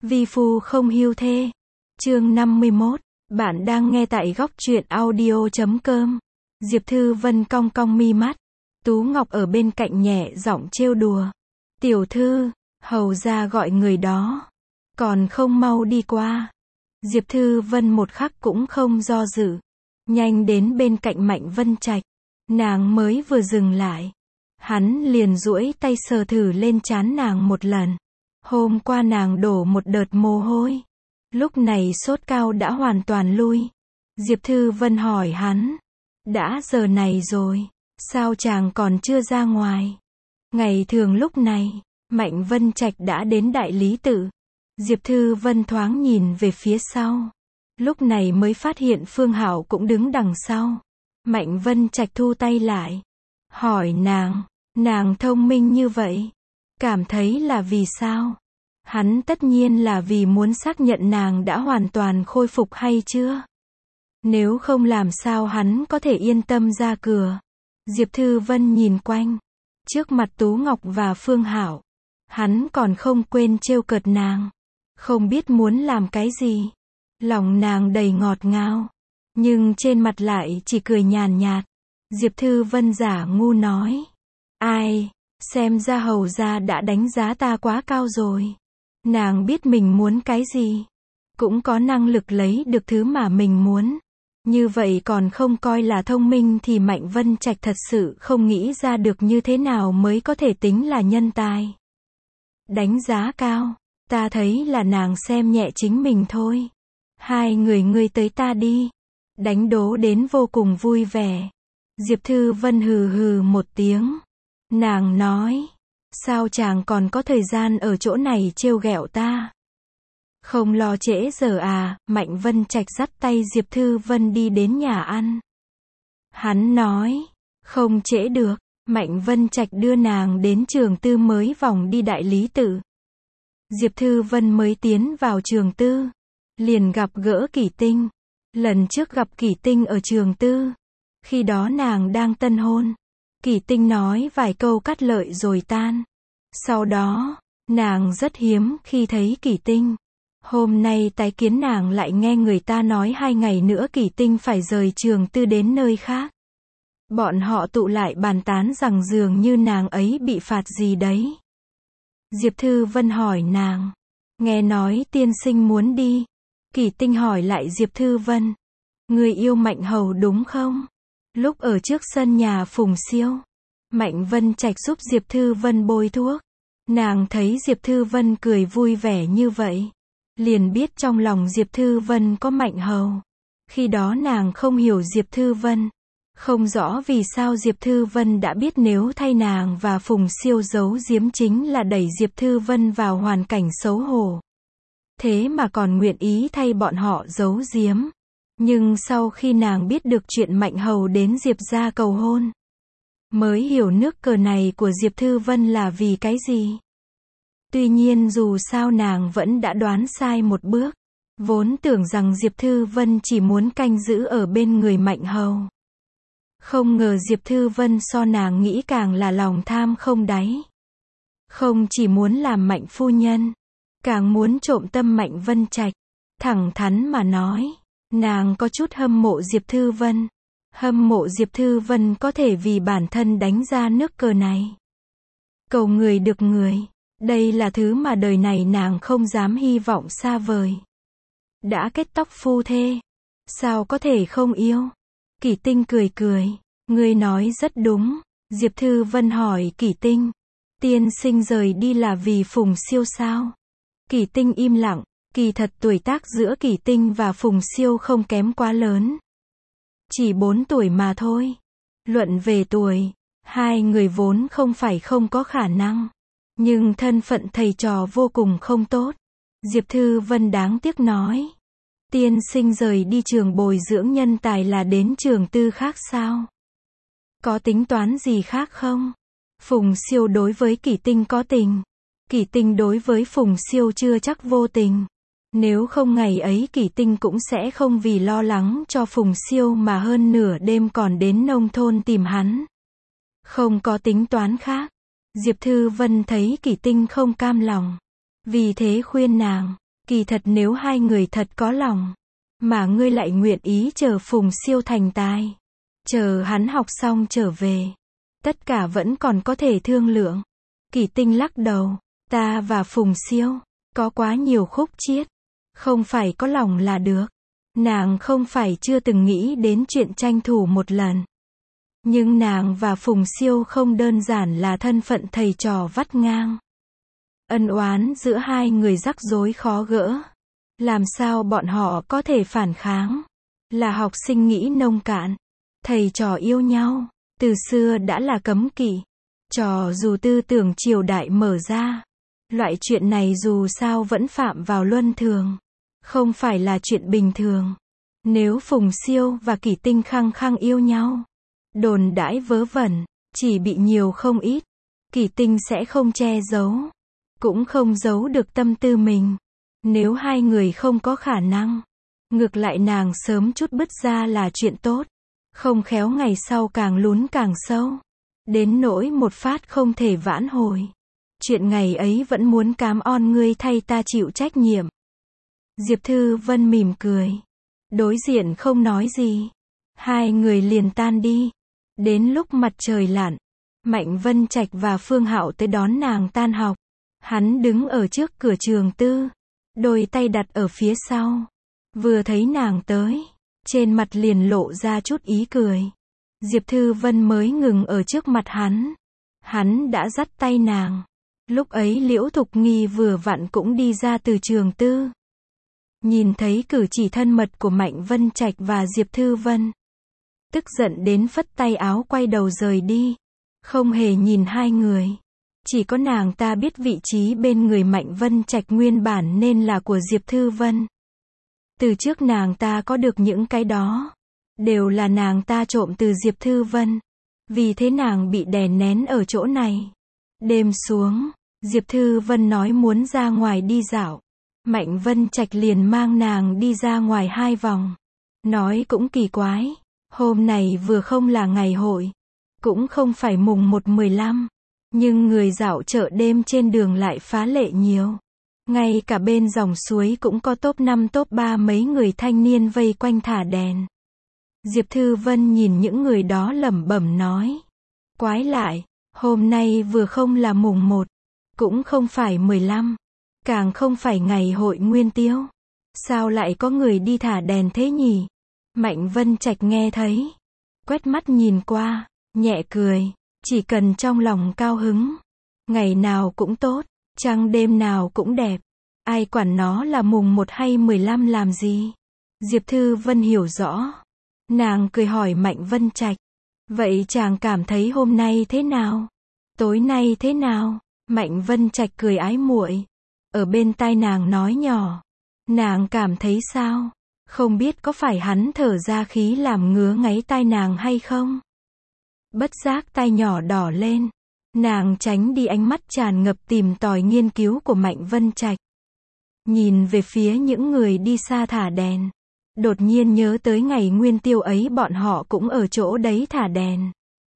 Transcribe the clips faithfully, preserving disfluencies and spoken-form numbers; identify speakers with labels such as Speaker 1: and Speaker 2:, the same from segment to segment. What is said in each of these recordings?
Speaker 1: Vi phu không hiu thê. Chương năm mươi mốt. Bạn đang nghe tại góc truyện audio chấm com. Diệp Thư Vân cong cong mi mắt. Tú Ngọc ở bên cạnh nhẹ giọng trêu đùa. Tiểu thư, hầu ra gọi người đó. Còn không mau đi qua. Diệp Thư Vân một khắc cũng không do dự. Nhanh đến bên cạnh Mạnh Vân Trạch. Nàng mới vừa dừng lại. Hắn liền duỗi tay sờ thử lên trán nàng một lần. Hôm qua nàng đổ một đợt mồ hôi. Lúc này sốt cao đã hoàn toàn lui. Diệp Thư Vân hỏi hắn. Đã giờ này rồi. Sao chàng còn chưa ra ngoài? Ngày thường lúc này, Mạnh Vân Trạch đã đến đại lý tự. Diệp Thư Vân thoáng nhìn về phía sau. Lúc này mới phát hiện Phương Hạo cũng đứng đằng sau. Mạnh Vân Trạch thu tay lại. Hỏi nàng, nàng thông minh như vậy. Cảm thấy là vì sao? Hắn tất nhiên là vì muốn xác nhận nàng đã hoàn toàn khôi phục hay chưa? Nếu không làm sao hắn có thể yên tâm ra cửa? Diệp Thư Vân nhìn quanh. Trước mặt Tú Ngọc và Phương Hạo. Hắn còn không quên trêu cợt nàng. Không biết muốn làm cái gì. Lòng nàng đầy ngọt ngào. Nhưng trên mặt lại chỉ cười nhàn nhạt. Diệp Thư Vân giả ngu nói. Ai, xem ra hầu gia đã đánh giá ta quá cao rồi. Nàng biết mình muốn cái gì. Cũng có năng lực lấy được thứ mà mình muốn. Như vậy còn không coi là thông minh thì Mạnh Vân Trạch thật sự không nghĩ ra được như thế nào mới có thể tính là nhân tài. Đánh giá cao, ta thấy là nàng xem nhẹ chính mình thôi. Hai người ngươi tới ta đi. Đánh đố đến vô cùng vui vẻ. Diệp Thư Vân hừ hừ một tiếng. Nàng nói. Sao chàng còn có thời gian ở chỗ này trêu ghẹo ta? Không lo trễ giờ à? Mạnh Vân Trạch dắt tay Diệp Thư Vân đi đến nhà ăn. Hắn nói. Không trễ được. Mạnh Vân Trạch đưa nàng đến trường tư mới vòng đi đại lý tự. Diệp Thư Vân mới tiến vào trường tư. Liền gặp gỡ Kỷ Tinh. Lần trước gặp Kỷ Tinh ở trường tư. Khi đó nàng đang tân hôn. Kỷ Tinh nói vài câu cắt lợi rồi tan. Sau đó, nàng rất hiếm khi thấy Kỷ Tinh. Hôm nay tái kiến nàng lại nghe người ta nói hai ngày nữa Kỷ Tinh phải rời trường tư đến nơi khác. Bọn họ tụ lại bàn tán rằng dường như nàng ấy bị phạt gì đấy. Diệp Thư Vân hỏi nàng. Nghe nói tiên sinh muốn đi. Kỷ Tinh hỏi lại Diệp Thư Vân. Người yêu Mạnh hầu đúng không? Lúc ở trước sân nhà Phùng Siêu. Mạnh Vân Trạch giúp Diệp Thư Vân bôi thuốc. Nàng thấy Diệp Thư Vân cười vui vẻ như vậy. Liền biết trong lòng Diệp Thư Vân có Mạnh hầu. Khi đó nàng không hiểu Diệp Thư Vân. Không rõ vì sao Diệp Thư Vân đã biết nếu thay nàng và Phùng Siêu giấu giếm chính là đẩy Diệp Thư Vân vào hoàn cảnh xấu hổ. Thế mà còn nguyện ý thay bọn họ giấu giếm. Nhưng sau khi nàng biết được chuyện Mạnh hầu đến Diệp gia cầu hôn. Mới hiểu nước cờ này của Diệp Thư Vân là vì cái gì. Tuy nhiên dù sao nàng vẫn đã đoán sai một bước. Vốn tưởng rằng Diệp Thư Vân chỉ muốn canh giữ ở bên người Mạnh hầu. Không ngờ Diệp Thư Vân so nàng nghĩ càng là lòng tham không đáy. Không chỉ muốn làm Mạnh phu nhân. Càng muốn trộm tâm Mạnh Vân Trạch. Thẳng thắn mà nói. Nàng có chút hâm mộ Diệp Thư Vân. Hâm mộ Diệp Thư Vân có thể vì bản thân đánh ra nước cờ này. Cầu người được người. Đây là thứ mà đời này nàng không dám hy vọng xa vời. Đã kết tóc phu thê. Sao có thể không yêu? Kỷ Tinh cười cười. Ngươi nói rất đúng. Diệp Thư Vân hỏi Kỷ Tinh. Tiên sinh rời đi là vì Phùng Siêu sao? Kỷ Tinh im lặng. Kỳ thật tuổi tác giữa Kỷ Tinh và Phùng Siêu không kém quá lớn. Chỉ bốn tuổi mà thôi. Luận về tuổi, hai người vốn không phải không có khả năng. Nhưng thân phận thầy trò vô cùng không tốt. Diệp Thư Vân đáng tiếc nói. Tiên sinh rời đi trường bồi dưỡng nhân tài là đến trường tư khác sao? Có tính toán gì khác không? Phùng Siêu đối với Kỷ Tinh có tình. Kỷ Tinh đối với Phùng Siêu chưa chắc vô tình. Nếu không ngày ấy Kỷ Tinh cũng sẽ không vì lo lắng cho Phùng Siêu mà hơn nửa đêm còn đến nông thôn tìm hắn. Không có tính toán khác. Diệp Thư Vân thấy Kỷ Tinh không cam lòng. Vì thế khuyên nàng. Kỳ thật nếu hai người thật có lòng, mà ngươi lại nguyện ý chờ Phùng Siêu thành tài, chờ hắn học xong trở về, tất cả vẫn còn có thể thương lượng. Kỳ Tinh lắc đầu, ta và Phùng Siêu, có quá nhiều khúc chiết, không phải có lòng là được. Nàng không phải chưa từng nghĩ đến chuyện tranh thủ một lần. Nhưng nàng và Phùng Siêu không đơn giản là thân phận thầy trò vắt ngang. Ân oán giữa hai người rắc rối khó gỡ. Làm sao bọn họ có thể phản kháng? Là học sinh nghĩ nông cạn. Thầy trò yêu nhau, từ xưa đã là cấm kỵ. Trò dù tư tưởng triều đại mở ra, loại chuyện này dù sao vẫn phạm vào luân thường. Không phải là chuyện bình thường. Nếu Phùng Siêu và Kỳ Tinh khăng khăng yêu nhau, đồn đãi vớ vẩn, chỉ bị nhiều không ít. Kỳ Tinh sẽ không che giấu, cũng không giấu được tâm tư mình. Nếu hai người không có khả năng, ngược lại nàng sớm chút bứt ra là chuyện tốt. Không khéo ngày sau càng lún càng sâu, đến nỗi một phát không thể vãn hồi. Chuyện ngày ấy vẫn muốn cám ơn ngươi thay ta chịu trách nhiệm. Diệp Thư Vân mỉm cười, đối diện không nói gì. Hai người liền tan đi. Đến lúc mặt trời lặn, Mạnh Vân Trạch và Phương Hạo tới đón nàng tan học. Hắn đứng ở trước cửa trường tư, đôi tay đặt ở phía sau. Vừa thấy nàng tới, trên mặt liền lộ ra chút ý cười. Diệp Thư Vân mới ngừng ở trước mặt hắn. Hắn đã dắt tay nàng. Lúc ấy Liễu Thục Nghi vừa vặn cũng đi ra từ trường tư. Nhìn thấy cử chỉ thân mật của Mạnh Vân Trạch và Diệp Thư Vân, tức giận đến phất tay áo quay đầu rời đi. Không hề nhìn hai người. Chỉ có nàng ta biết vị trí bên người Mạnh Vân Trạch nguyên bản nên là của Diệp Thư Vân. Từ trước nàng ta có được những cái đó, đều là nàng ta trộm từ Diệp Thư Vân. Vì thế nàng bị đè nén ở chỗ này. Đêm xuống, Diệp Thư Vân nói muốn ra ngoài đi dạo. Mạnh Vân Trạch liền mang nàng đi ra ngoài hai vòng. Nói cũng kỳ quái, hôm này vừa không là ngày hội, cũng không phải mùng một mười lăm, nhưng người dạo chợ đêm trên đường lại phá lệ nhiều. Ngay cả bên dòng suối cũng có top năm top ba mấy người thanh niên vây quanh thả đèn. Diệp Thư Vân nhìn những người đó lẩm bẩm nói, quái lại, hôm nay vừa không là mùng một, cũng không phải mười lăm, càng không phải ngày hội Nguyên Tiêu. Sao lại có người đi thả đèn thế nhỉ? Mạnh Vân Trạch nghe thấy, quét mắt nhìn qua, nhẹ cười, chỉ cần trong lòng cao hứng, ngày nào cũng tốt, trăng đêm nào cũng đẹp, ai quản nó là mùng một hay mười lăm làm gì. Diệp Thư Vân hiểu rõ, nàng cười hỏi Mạnh Vân Trạch, vậy chàng cảm thấy hôm nay thế nào? Tối nay thế nào? Mạnh Vân Trạch cười ái muội, ở bên tai nàng nói nhỏ, nàng cảm thấy sao? Không biết có phải hắn thở ra khí làm ngứa ngáy tai nàng hay không? Bất giác tai nhỏ đỏ lên, nàng tránh đi ánh mắt tràn ngập tìm tòi nghiên cứu của Mạnh Vân Trạch. Nhìn về phía những người đi xa thả đèn, đột nhiên nhớ tới ngày Nguyên Tiêu ấy bọn họ cũng ở chỗ đấy thả đèn.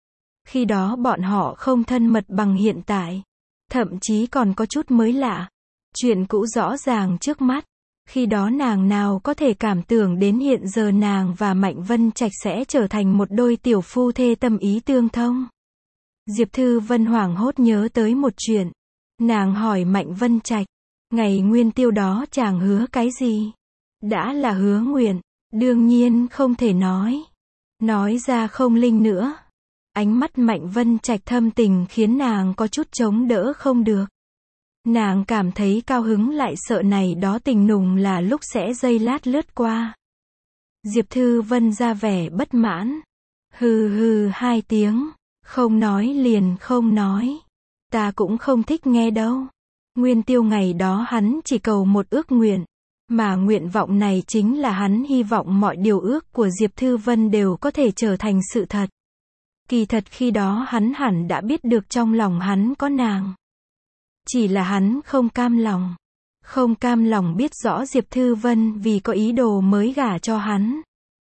Speaker 1: Khi đó bọn họ không thân mật bằng hiện tại, thậm chí còn có chút mới lạ. Chuyện cũ rõ ràng trước mắt. Khi đó nàng nào có thể cảm tưởng đến hiện giờ nàng và Mạnh Vân Trạch sẽ trở thành một đôi tiểu phu thê tâm ý tương thông. Diệp Thư Vân hoảng hốt nhớ tới một chuyện. Nàng hỏi Mạnh Vân Trạch, ngày Nguyên Tiêu đó chàng hứa cái gì? Đã là hứa nguyện, đương nhiên không thể nói. Nói ra không linh nữa. Ánh mắt Mạnh Vân Trạch thâm tình khiến nàng có chút chống đỡ không được. Nàng cảm thấy cao hứng lại sợ này đó tình nùng là lúc sẽ giây lát lướt qua. Diệp Thư Vân ra vẻ bất mãn. Hừ hừ hai tiếng, không nói liền không nói. Ta cũng không thích nghe đâu. Nguyên Tiêu ngày đó hắn chỉ cầu một ước nguyện, mà nguyện vọng này chính là hắn hy vọng mọi điều ước của Diệp Thư Vân đều có thể trở thành sự thật. Kỳ thật khi đó hắn hẳn đã biết được trong lòng hắn có nàng. Chỉ là hắn không cam lòng. Không cam lòng biết rõ Diệp Thư Vân vì có ý đồ mới gả cho hắn.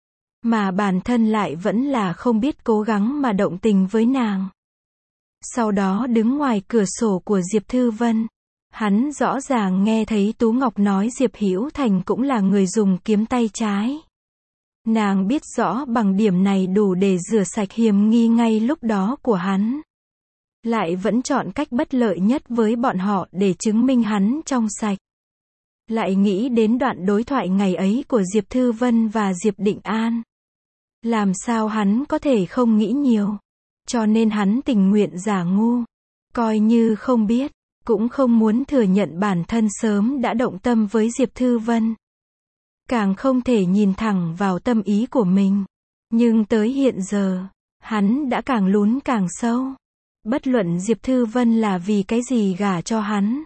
Speaker 1: Mà bản thân lại vẫn là không biết cố gắng mà động tình với nàng. Sau đó đứng ngoài cửa sổ của Diệp Thư Vân. Hắn rõ ràng nghe thấy Tú Ngọc nói Diệp Hữu Thành cũng là người dùng kiếm tay trái. Nàng biết rõ bằng điểm này đủ để rửa sạch hiềm nghi ngay lúc đó của hắn. Lại vẫn chọn cách bất lợi nhất với bọn họ để chứng minh hắn trong sạch. Lại nghĩ đến đoạn đối thoại ngày ấy của Diệp Thư Vân và Diệp Định An. Làm sao hắn có thể không nghĩ nhiều. Cho nên hắn tình nguyện giả ngu. Coi như không biết. Cũng không muốn thừa nhận bản thân sớm đã động tâm với Diệp Thư Vân. Càng không thể nhìn thẳng vào tâm ý của mình. Nhưng tới hiện giờ, hắn đã càng lún càng sâu. Bất luận Diệp Thư Vân là vì cái gì gả cho hắn.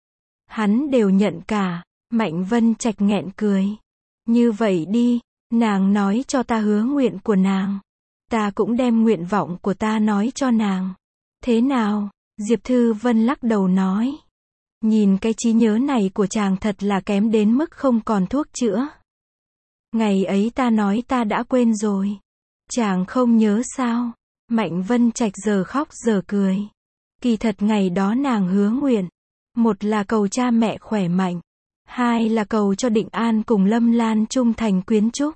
Speaker 1: Hắn đều nhận cả. Mạnh Vân Trạch nghẹn cười. Như vậy đi, nàng nói cho ta hứa nguyện của nàng. Ta cũng đem nguyện vọng của ta nói cho nàng. Thế nào? Diệp Thư Vân lắc đầu nói. Nhìn cái trí nhớ này của chàng thật là kém đến mức không còn thuốc chữa. Ngày ấy ta nói ta đã quên rồi. Chàng không nhớ sao? Mạnh Vân Trạch giờ khóc giờ cười. Kỳ thật ngày đó nàng hứa nguyện. Một là cầu cha mẹ khỏe mạnh. Hai là cầu cho Định An cùng Lâm Lan trung thành quyến trúc.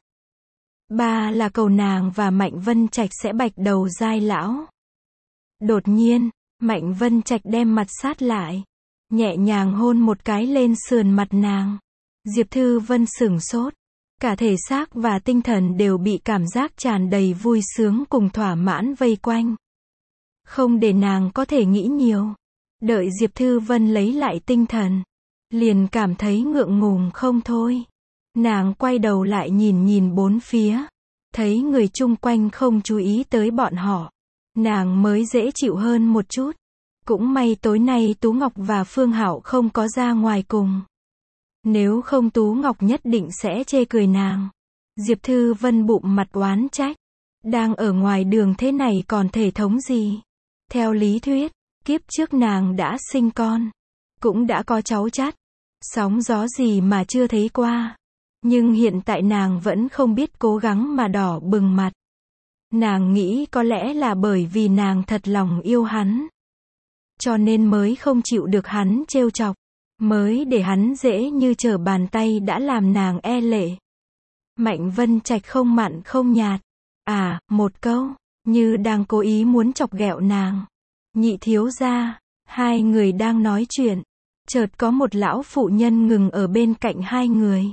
Speaker 1: Ba là cầu nàng và Mạnh Vân Trạch sẽ bạch đầu giai lão. Đột nhiên, Mạnh Vân Trạch đem mặt sát lại. Nhẹ nhàng hôn một cái lên sườn mặt nàng. Diệp Thư Vân sửng sốt. Cả thể xác và tinh thần đều bị cảm giác tràn đầy vui sướng cùng thỏa mãn vây quanh. Không để nàng có thể nghĩ nhiều. Đợi Diệp Thư Vân lấy lại tinh thần. Liền cảm thấy ngượng ngùng không thôi. Nàng quay đầu lại nhìn nhìn bốn phía. Thấy người chung quanh không chú ý tới bọn họ. Nàng mới dễ chịu hơn một chút. Cũng may tối nay Tú Ngọc và Phương Hạo không có ra ngoài cùng. Nếu không Tú Ngọc nhất định sẽ chê cười nàng. Diệp Thư Vân bụng mặt oán trách. Đang ở ngoài đường thế này còn thể thống gì? Theo lý thuyết, kiếp trước nàng đã sinh con. Cũng đã có cháu chắt. Sóng gió gì mà chưa thấy qua. Nhưng hiện tại nàng vẫn không biết cố gắng mà đỏ bừng mặt. Nàng nghĩ có lẽ là bởi vì nàng thật lòng yêu hắn. Cho nên mới không chịu được hắn trêu chọc. Mới để hắn dễ như trở bàn tay đã làm nàng e lệ. Mạnh Vân Trạch không mặn không nhạt. À, một câu, như đang cố ý muốn chọc ghẹo nàng. Nhị thiếu gia, hai người đang nói chuyện. Chợt có một lão phụ nhân ngừng ở bên cạnh hai người.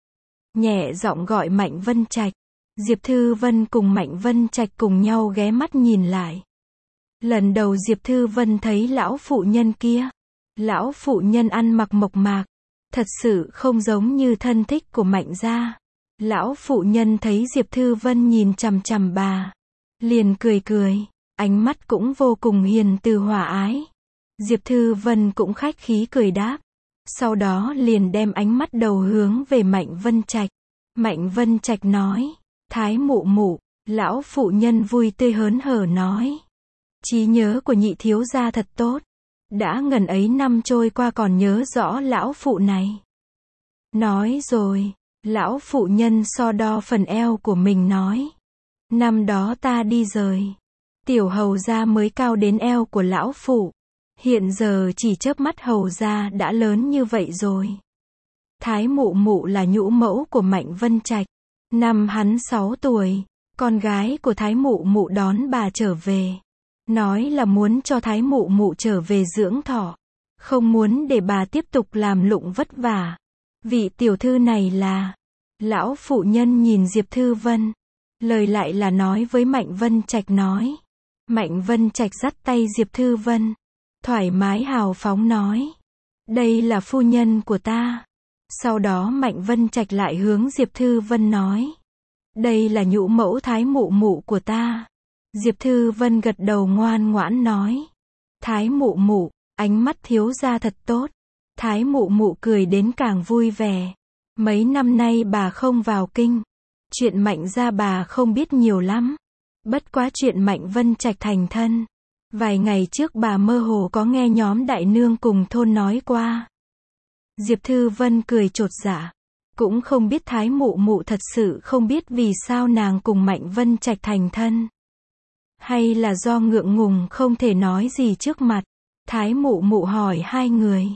Speaker 1: Nhẹ giọng gọi Mạnh Vân Trạch. Diệp Thư Vân cùng Mạnh Vân Trạch cùng nhau ghé mắt nhìn lại. Lần đầu Diệp Thư Vân thấy lão phụ nhân kia. Lão phụ nhân ăn mặc mộc mạc. Thật sự không giống như thân thích của Mạnh gia. Lão phụ nhân thấy Diệp Thư Vân nhìn chằm chằm bà. Liền cười cười. Ánh mắt cũng vô cùng hiền từ hòa ái. Diệp Thư Vân cũng khách khí cười đáp. Sau đó liền đem ánh mắt đầu hướng về Mạnh Vân Trạch. Mạnh Vân Trạch nói. Thái mụ mụ. Lão phụ nhân vui tươi hớn hở nói. Trí nhớ của nhị thiếu gia thật tốt. Đã ngần ấy năm trôi qua còn nhớ rõ lão phụ này. Nói rồi. Lão phụ nhân so đo phần eo của mình nói. Năm đó ta đi rời. Tiểu hầu gia mới cao đến eo của lão phụ. Hiện giờ chỉ chớp mắt hầu gia đã lớn như vậy rồi. Thái mụ mụ là nhũ mẫu của Mạnh Vân Trạch. Năm hắn sáu tuổi, con gái của Thái mụ mụ đón bà trở về. Nói là muốn cho Thái mụ mụ trở về dưỡng thọ. Không muốn để bà tiếp tục làm lụng vất vả. Vị tiểu thư này là... Lão phụ nhân nhìn Diệp Thư Vân. Lời lại là nói với Mạnh Vân Trạch nói. Mạnh Vân Trạch dắt tay Diệp Thư Vân. Thoải mái hào phóng nói. Đây là phu nhân của ta. Sau đó Mạnh Vân Trạch lại hướng Diệp Thư Vân nói. Đây là nhũ mẫu Thái mụ mụ của ta. Diệp Thư Vân gật đầu ngoan ngoãn nói. Thái mụ mụ, ánh mắt thiếu gia thật tốt. Thái mụ mụ cười đến càng vui vẻ. Mấy năm nay bà không vào kinh. Chuyện Mạnh gia bà không biết nhiều lắm. Bất quá chuyện Mạnh Vân Trạch thành thân. Vài ngày trước bà mơ hồ có nghe nhóm đại nương cùng thôn nói qua. Diệp Thư Vân cười chột dạ. Cũng không biết Thái mụ mụ thật sự không biết vì sao nàng cùng Mạnh Vân Trạch thành thân. Hay là do ngượng ngùng không thể nói gì trước mặt. Thái mụ mụ hỏi hai người.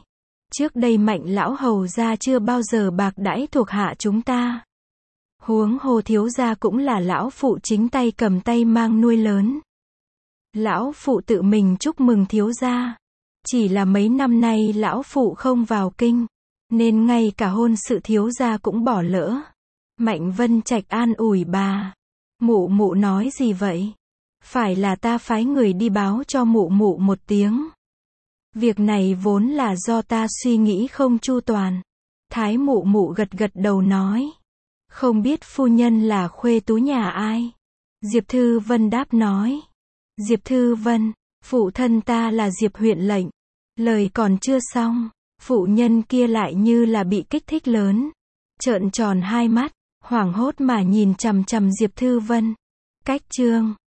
Speaker 1: Trước đây Mạnh lão hầu gia chưa bao giờ bạc đãi thuộc hạ chúng ta. Huống hồ thiếu gia cũng là lão phụ chính tay cầm tay mang nuôi lớn. Lão phụ tự mình chúc mừng thiếu gia. Chỉ là mấy năm nay lão phụ không vào kinh, nên ngay cả hôn sự thiếu gia cũng bỏ lỡ. Mạnh Vân Trạch an ủi bà. Mụ mụ nói gì vậy? Phải là ta phái người đi báo cho mụ mụ một tiếng. Việc này vốn là do ta suy nghĩ không chu toàn. Thái mụ mụ gật gật đầu nói. Không biết phu nhân là khuê tú nhà ai? Diệp Thư Vân đáp nói. Diệp Thư Vân, phụ thân ta là Diệp huyện lệnh. Lời còn chưa xong, phụ nhân kia lại như là bị kích thích lớn. Trợn tròn hai mắt, hoảng hốt mà nhìn chằm chằm Diệp Thư Vân. Cách chương